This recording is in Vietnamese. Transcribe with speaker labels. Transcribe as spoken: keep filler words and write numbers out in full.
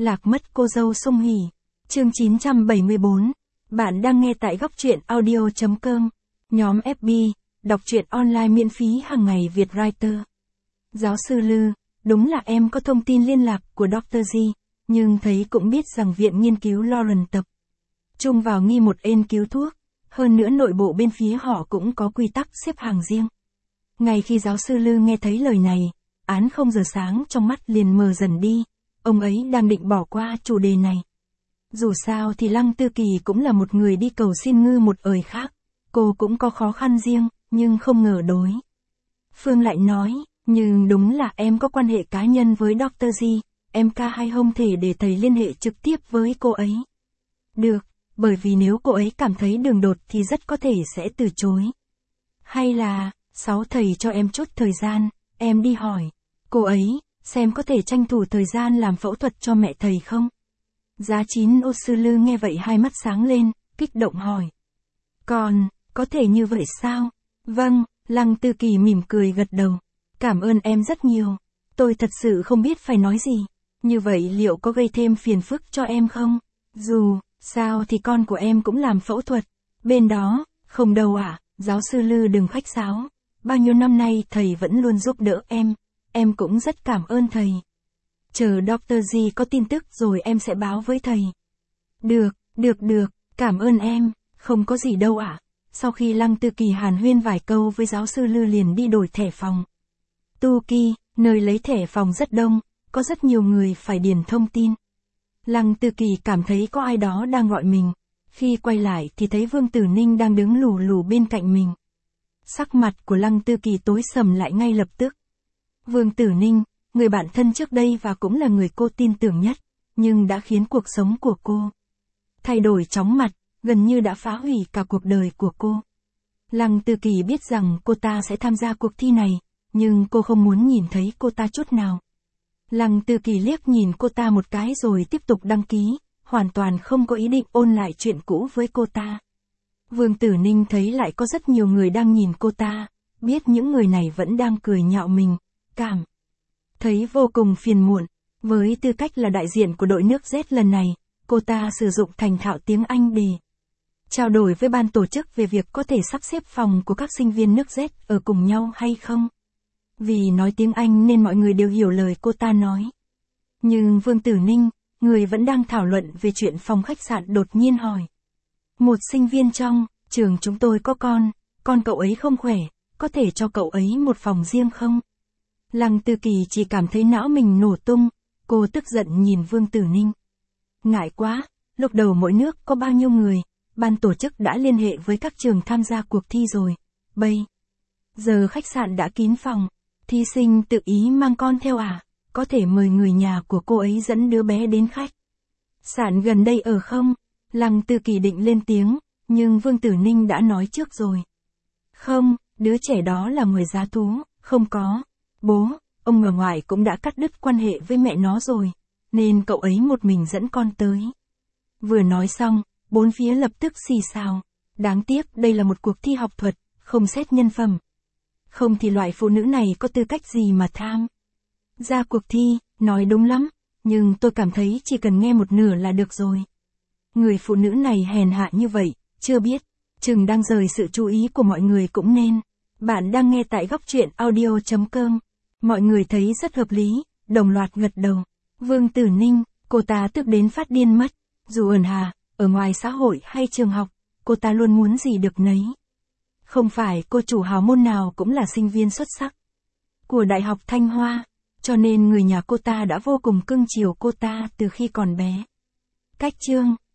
Speaker 1: Lạc mất cô dâu Song Hỷ. Chương chín trăm bảy mươi bốn. Bạn đang nghe tại góc truyện audio.com. Nhóm ép bê, đọc truyện online miễn phí hàng ngày Việt Writer. Giáo sư Lư, đúng là em có thông tin liên lạc của doctor G, nhưng thấy cũng biết rằng viện nghiên cứu Lawrence tập trung vào nghi một ên cứu thuốc, hơn nữa nội bộ bên phía họ cũng có quy tắc xếp hàng riêng. Ngay khi giáo sư Lư nghe thấy lời này, án không giờ sáng trong mắt liền mờ dần đi, ông ấy đang định bỏ qua chủ đề này. Dù sao thì Lăng Tư Kỳ cũng là một người đi cầu xin ngư một ời khác, cô cũng có khó khăn riêng, nhưng không ngờ đối phương lại nói, nhưng đúng là em có quan hệ cá nhân với doctor G, em ca hay không thể để thầy liên hệ trực tiếp với cô ấy. Được, bởi vì nếu cô ấy cảm thấy đường đột thì rất có thể sẽ từ chối. Hay là, sáu thầy cho em chút thời gian, em đi hỏi cô ấy, xem có thể tranh thủ thời gian làm phẫu thuật cho mẹ thầy không? Giá chín ô sư Lư nghe vậy hai mắt sáng lên, kích động hỏi. Còn, có thể như vậy sao? Vâng, Lăng Tư Kỳ mỉm cười gật đầu. Cảm ơn em rất nhiều. Tôi thật sự không biết phải nói gì. Như vậy liệu có gây thêm phiền phức cho em không? Dù, sao thì con của em cũng làm phẫu thuật. Bên đó, không đâu ạ, à, giáo sư Lư đừng khách sáo. Bao nhiêu năm nay thầy vẫn luôn giúp đỡ em. Em cũng rất cảm ơn thầy. Chờ doctor G có tin tức rồi em sẽ báo với thầy. Được, được được, cảm ơn em, không có gì đâu ạ. À. Sau khi Lăng Tư Kỳ hàn huyên vài câu với giáo sư Lư liền đi đổi thẻ phòng. Tu Kỳ, nơi lấy thẻ phòng rất đông, có rất nhiều người phải điền thông tin. Lăng Tư Kỳ cảm thấy có ai đó đang gọi mình. Khi quay lại thì thấy Vương Tử Ninh đang đứng lù lù bên cạnh mình. Sắc mặt của Lăng Tư Kỳ tối sầm lại ngay lập tức. Vương Tử Ninh, người bạn thân trước đây và cũng là người cô tin tưởng nhất, nhưng đã khiến cuộc sống của cô thay đổi chóng mặt, gần như đã phá hủy cả cuộc đời của cô. Lăng Tư Kỳ biết rằng cô ta sẽ tham gia cuộc thi này, nhưng cô không muốn nhìn thấy cô ta chút nào. Lăng Tư Kỳ liếc nhìn cô ta một cái rồi tiếp tục đăng ký, hoàn toàn không có ý định ôn lại chuyện cũ với cô ta. Vương Tử Ninh thấy lại có rất nhiều người đang nhìn cô ta, biết những người này vẫn đang cười nhạo mình, cảm thấy vô cùng phiền muộn. Với tư cách là đại diện của đội nước Z lần này, cô ta sử dụng thành thạo tiếng Anh để trao đổi với ban tổ chức về việc có thể sắp xếp phòng của các sinh viên nước Z ở cùng nhau hay không. Vì nói tiếng Anh nên mọi người đều hiểu lời cô ta nói. Nhưng Vương Tử Ninh, người vẫn đang thảo luận về chuyện phòng khách sạn đột nhiên hỏi. Một sinh viên trong trường chúng tôi có con, con cậu ấy không khỏe, có thể cho cậu ấy một phòng riêng không? Lăng Tư Kỳ chỉ cảm thấy não mình nổ tung, cô tức giận nhìn Vương Tử Ninh. Ngại quá, lúc đầu mỗi nước có bao nhiêu người, ban tổ chức đã liên hệ với các trường tham gia cuộc thi rồi. Bây giờ khách sạn đã kín phòng, thí sinh tự ý mang con theo à, có thể mời người nhà của cô ấy dẫn đứa bé đến khách sạn gần đây ở không? Lăng Tư Kỳ định lên tiếng, nhưng Vương Tử Ninh đã nói trước rồi. Không, đứa trẻ đó là người giá thú, không có. Bố, ông ở ngoài cũng đã cắt đứt quan hệ với mẹ nó rồi, nên cậu ấy một mình dẫn con tới. Vừa nói xong, bốn phía lập tức xì xào. Đáng tiếc đây là một cuộc thi học thuật, không xét nhân phẩm. Không thì loại phụ nữ này có tư cách gì mà tham ra cuộc thi, nói đúng lắm, nhưng tôi cảm thấy chỉ cần nghe một nửa là được rồi. Người phụ nữ này hèn hạ như vậy, chưa biết, chừng đang rời sự chú ý của mọi người cũng nên. Bạn đang nghe tại góc truyện audio.com. Mọi người thấy rất hợp lý, đồng loạt gật đầu. Vương Tử Ninh, cô ta tức đến phát điên mất. Dù ẩn hà, ở ngoài xã hội hay trường học, cô ta luôn muốn gì được nấy. Không phải cô chủ hào môn nào cũng là sinh viên xuất sắc của Đại học Thanh Hoa, cho nên người nhà cô ta đã vô cùng cưng chiều cô ta từ khi còn bé. Cách chương